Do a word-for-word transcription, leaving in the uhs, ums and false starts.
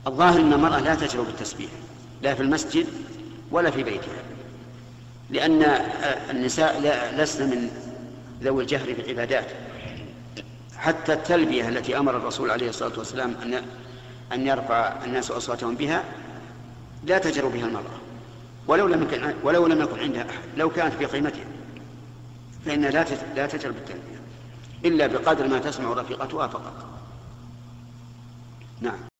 الظاهر أن المرأة لا تجهر بالتسبيح لا في المسجد ولا في بيتها، لأن النساء لسن من ذوي الجهر في العبادات. حتى التلبية التي أمر الرسول عليه الصلاة والسلام أن أن يرفع الناس أصواتهم بها لا تجهر بها المرأة، ولو لم يكن ولو لم يكن عندها أحد، لو كانت في قيمتها فإنها لا تجهر بالتلبية إلا بقدر ما تسمع رفيقتها فقط. نعم.